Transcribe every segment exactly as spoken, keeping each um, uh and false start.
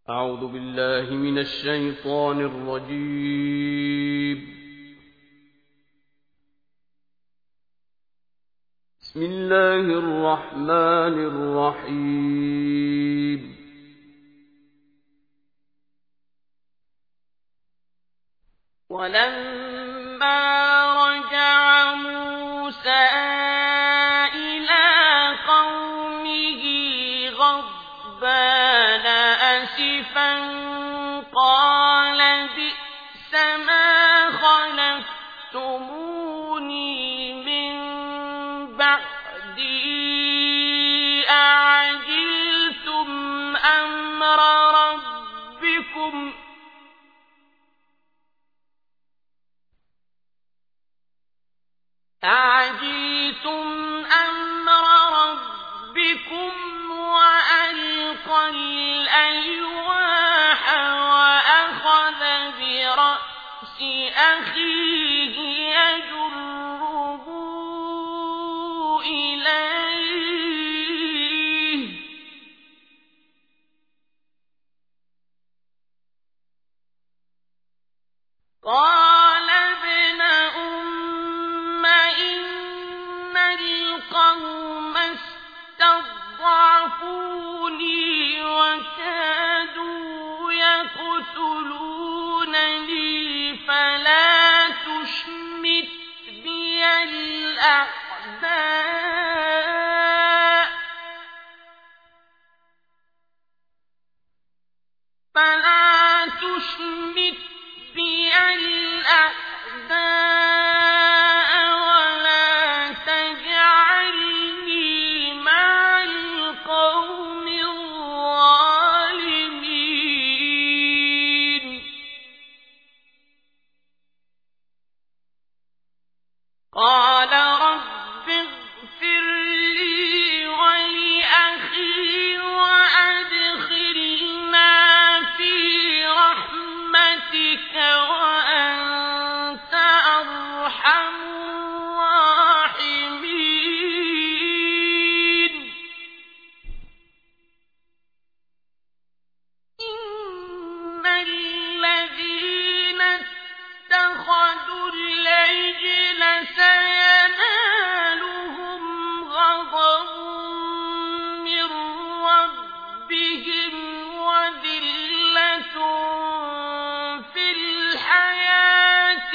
أعوذ بالله من الشيطان الرجيم. بسم الله الرحمن الرحيم. ولما رجع موسى إلى قومه غضبان أسفا قال بئس ما خلفتموني من بعدي أعجلتم أمر ربكم أعجلتم أمر ربكم وألقى الألواح وأخذ برأس أخيه يجره إليه قال ابن أم إن القوم استضعفوني وكادوا يقتلونني فلا تشمت بي الأعداء فلا تشمت بي الأعداء ولا تجعلني مع القوم الظالمين قال رب اغفر لي ولأخي وأدخلنا في رحمتك وأنت أرحم الراحمين إن الذين اتخذوا العجل سينالهم غضب من ربهم وذلة في الحياة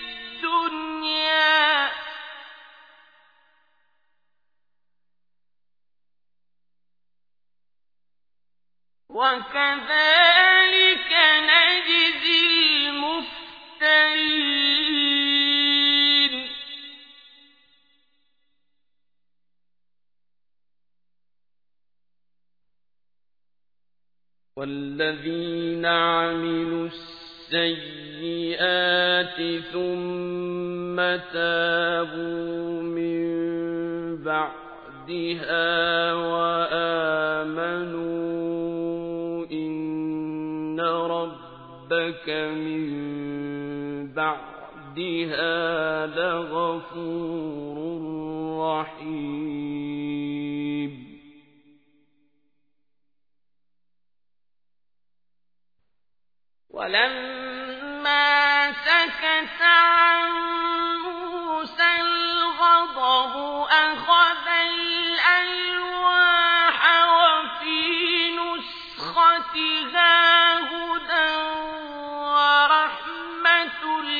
الدنيا وكذلك نجزي المفترين والذين عملوا السيئات ثم تابوا من بعدها وآمنوا إن ربك من بعدها لغفور رحيم ولما سكت عن موسى الغضب أخذ الألواح وفي نسختها هدى ورحمة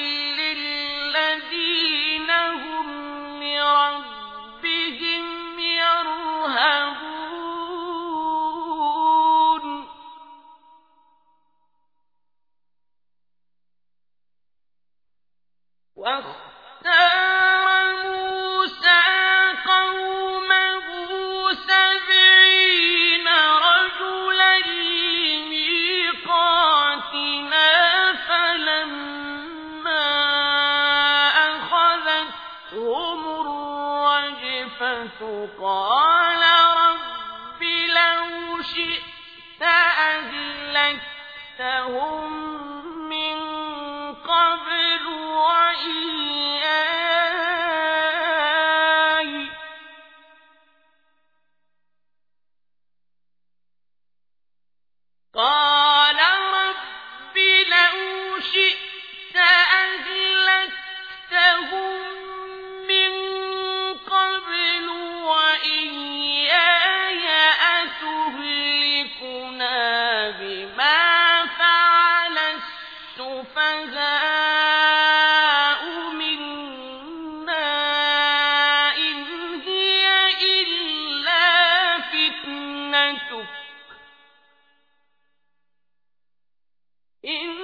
للذين هم لربهم يرهبون واختار موسى قومه سبعين رجلا لميقاتنا فلما أخذتهم الرجفة قال رب لو شئت أهلكتهم من قبل وإياي قال إن